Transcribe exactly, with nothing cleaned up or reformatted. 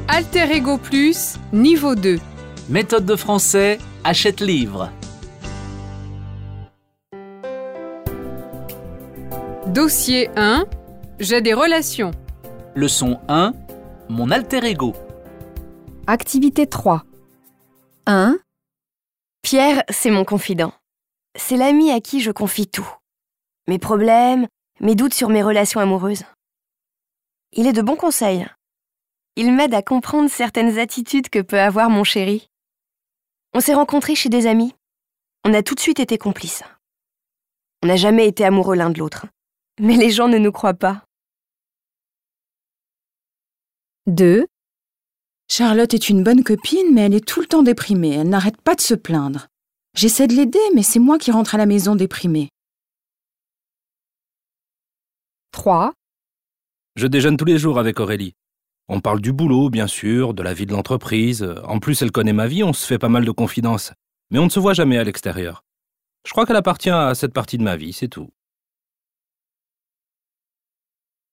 Alter Ego Plus, niveau deux. Méthode de français, achète livre. Dossier un, j'ai des relations. Leçon un, mon alter ego. Activité trois. un. Pierre, c'est mon confident. C'est l'ami à qui je confie tout. Mes problèmes, mes doutes sur mes relations amoureuses. Il est de bons conseils. Il m'aide à comprendre certaines attitudes que peut avoir mon chéri. On s'est rencontrés chez des amis. On a tout de suite été complices. On n'a jamais été amoureux l'un de l'autre. Mais les gens ne nous croient pas. deux. Charlotte est une bonne copine, mais elle est tout le temps déprimée. Elle n'arrête pas de se plaindre. J'essaie de l'aider, mais c'est moi qui rentre à la maison déprimée. trois. Je déjeune tous les jours avec Aurélie. On parle du boulot, bien sûr, de la vie de l'entreprise. En plus, elle connaît ma vie, on se fait pas mal de confidences. Mais on ne se voit jamais à l'extérieur. Je crois qu'elle appartient à cette partie de ma vie, c'est tout.